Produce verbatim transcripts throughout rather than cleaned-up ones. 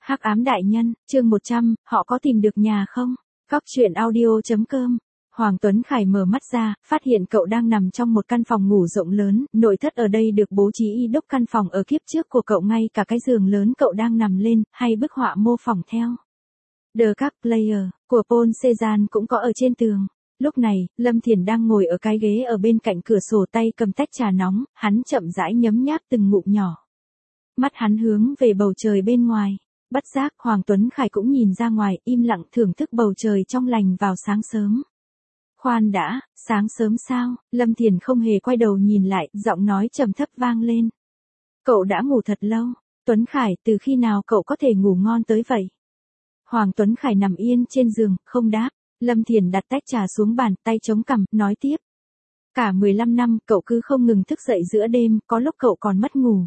Hắc ám đại nhân, chương một trăm, họ có tìm được nhà không? Góc truyện audio chấm com. Hoàng Tuấn Khải mở mắt ra, phát hiện cậu đang nằm trong một căn phòng ngủ rộng lớn, nội thất ở đây được bố trí y đúc căn phòng ở kiếp trước của cậu, ngay cả cái giường lớn cậu đang nằm lên, hay bức họa mô phỏng theo. The Card Player của Paul Cézanne cũng có ở trên tường. Lúc này, Lâm Thiền đang ngồi ở cái ghế ở bên cạnh cửa sổ, tay cầm tách trà nóng, hắn chậm rãi nhấm nháp từng ngụm nhỏ. Mắt hắn hướng về bầu trời bên ngoài. Bất giác, Hoàng Tuấn Khải cũng nhìn ra ngoài, im lặng thưởng thức bầu trời trong lành vào sáng sớm. Khoan đã, sáng sớm sao? Lâm Thiền không hề quay đầu nhìn lại, giọng nói trầm thấp vang lên. Cậu đã ngủ thật lâu. Tuấn Khải, từ khi nào cậu có thể ngủ ngon tới vậy? Hoàng Tuấn Khải nằm yên trên giường, không đáp. Lâm Thiền đặt tách trà xuống bàn, tay chống cằm, nói tiếp. Cả mười lăm năm, cậu cứ không ngừng thức dậy giữa đêm, có lúc cậu còn mất ngủ.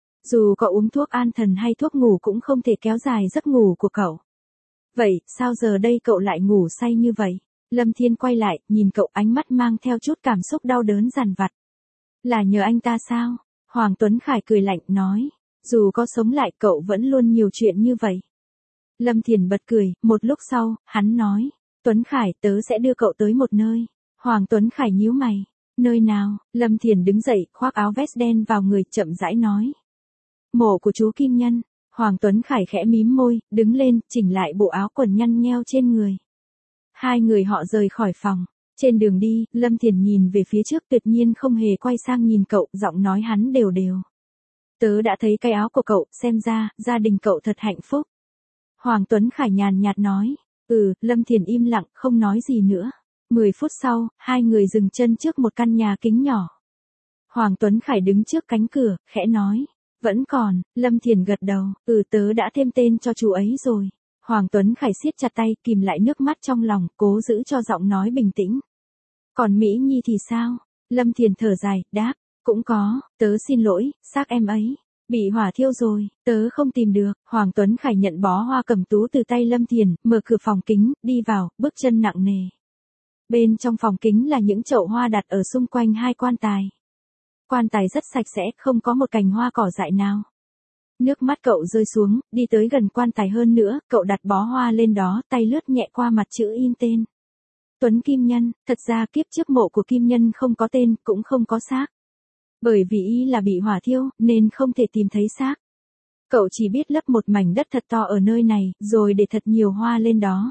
Dù cậu uống thuốc an thần hay thuốc ngủ cũng không thể kéo dài giấc ngủ của cậu. Vậy, sao giờ đây cậu lại ngủ say như vậy? Lâm Thiên quay lại, nhìn cậu, ánh mắt mang theo chút cảm xúc đau đớn dằn vặt. Là nhờ anh ta sao? Hoàng Tuấn Khải cười lạnh, nói. Dù có sống lại cậu vẫn luôn nhiều chuyện như vậy. Lâm Thiền bật cười, một lúc sau, hắn nói. Tuấn Khải, tớ sẽ đưa cậu tới một nơi. Hoàng Tuấn Khải nhíu mày. Nơi nào? Lâm Thiền đứng dậy, khoác áo vest đen vào người, chậm rãi nói. Mộ của chú Kim Nhân. Hoàng Tuấn Khải khẽ mím môi, đứng lên, chỉnh lại bộ áo quần nhăn nheo trên người. Hai người họ rời khỏi phòng. Trên đường đi, Lâm Thiền nhìn về phía trước, tuyệt nhiên không hề quay sang nhìn cậu, giọng nói hắn đều đều. Tớ đã thấy cái áo của cậu, xem ra, gia đình cậu thật hạnh phúc. Hoàng Tuấn Khải nhàn nhạt nói. Ừ, Lâm Thiền im lặng, không nói gì nữa. Mười phút sau, hai người dừng chân trước một căn nhà kính nhỏ. Hoàng Tuấn Khải đứng trước cánh cửa, khẽ nói. Vẫn còn, Lâm Thiền gật đầu, ừ tớ đã thêm tên cho chú ấy rồi. Hoàng Tuấn Khải siết chặt tay, kìm lại nước mắt trong lòng, cố giữ cho giọng nói bình tĩnh. Còn Mỹ Nhi thì sao? Lâm Thiền thở dài, đáp, cũng có, tớ xin lỗi, xác em ấy bị hỏa thiêu rồi, tớ không tìm được. Hoàng Tuấn Khải nhận bó hoa cẩm tú từ tay Lâm Thiền, mở cửa phòng kính, đi vào, bước chân nặng nề. Bên trong phòng kính là những chậu hoa đặt ở xung quanh hai quan tài. Quan tài rất sạch sẽ, không có một cành hoa cỏ dại nào. Nước mắt cậu rơi xuống, đi tới gần quan tài hơn nữa, cậu đặt bó hoa lên đó, tay lướt nhẹ qua mặt chữ in tên. Tuấn Kim Nhân, thật ra kiếp trước mộ của Kim Nhân không có tên, cũng không có xác. Bởi vì y là bị hỏa thiêu, nên không thể tìm thấy xác. Cậu chỉ biết lấp một mảnh đất thật to ở nơi này, rồi để thật nhiều hoa lên đó.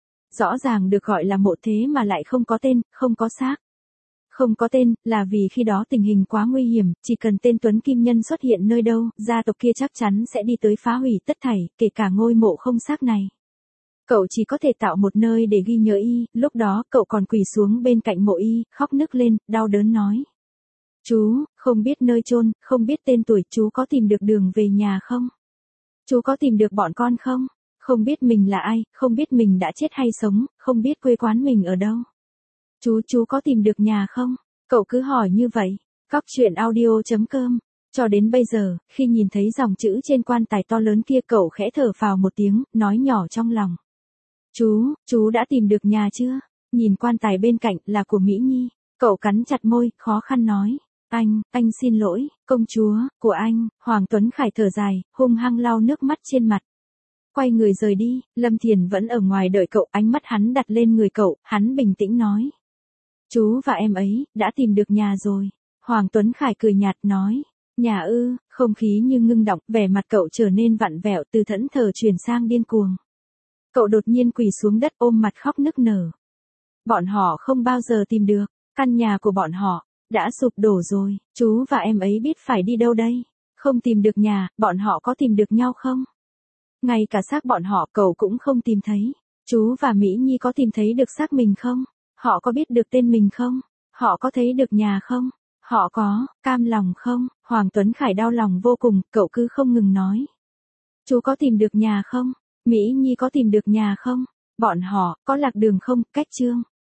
Rõ ràng được gọi là mộ thế mà lại không có tên, không có xác. Không có tên, là vì khi đó tình hình quá nguy hiểm, chỉ cần tên Tuấn Kim Nhân xuất hiện nơi đâu, gia tộc kia chắc chắn sẽ đi tới phá hủy tất thảy, kể cả ngôi mộ không xác này. Cậu chỉ có thể tạo một nơi để ghi nhớ y, lúc đó cậu còn quỳ xuống bên cạnh mộ y, khóc nức lên, đau đớn nói. Chú, không biết nơi chôn, không biết tên tuổi, chú có tìm được đường về nhà không? Chú có tìm được bọn con không? Không biết mình là ai, không biết mình đã chết hay sống, không biết quê quán mình ở đâu. Chú, chú có tìm được nhà không? Cậu cứ hỏi như vậy. Góc truyện audio chấm com. Cho đến bây giờ, khi nhìn thấy dòng chữ trên quan tài to lớn kia, cậu khẽ thở phào một tiếng, nói nhỏ trong lòng. Chú, chú đã tìm được nhà chưa? Nhìn quan tài bên cạnh là của Mỹ Nhi. Cậu cắn chặt môi, khó khăn nói. Anh, anh xin lỗi, công chúa, của anh. Hoàng Tuấn Khải thở dài, hung hăng lau nước mắt trên mặt. Quay người rời đi, Lâm Thiền vẫn ở ngoài đợi cậu, ánh mắt hắn đặt lên người cậu, hắn bình tĩnh nói. Chú và em ấy, đã tìm được nhà rồi. Hoàng Tuấn Khải cười nhạt nói. Nhà ư, không khí như ngưng động, vẻ mặt cậu trở nên vặn vẹo, từ thẫn thờ chuyển sang điên cuồng. Cậu đột nhiên quỳ xuống đất, ôm mặt khóc nức nở. Bọn họ không bao giờ tìm được, căn nhà của bọn họ đã sụp đổ rồi, chú và em ấy biết phải đi đâu đây? Không tìm được nhà, bọn họ có tìm được nhau không? Ngay cả xác bọn họ cậu cũng không tìm thấy. Chú và Mỹ Nhi có tìm thấy được xác mình không? Họ có biết được tên mình không? Họ có thấy được nhà không? Họ có, cam lòng không? Hoàng Tuấn Khải đau lòng vô cùng, cậu cứ không ngừng nói. Chú có tìm được nhà không? Mỹ Nhi có tìm được nhà không? Bọn họ, có lạc đường không? Cách chương.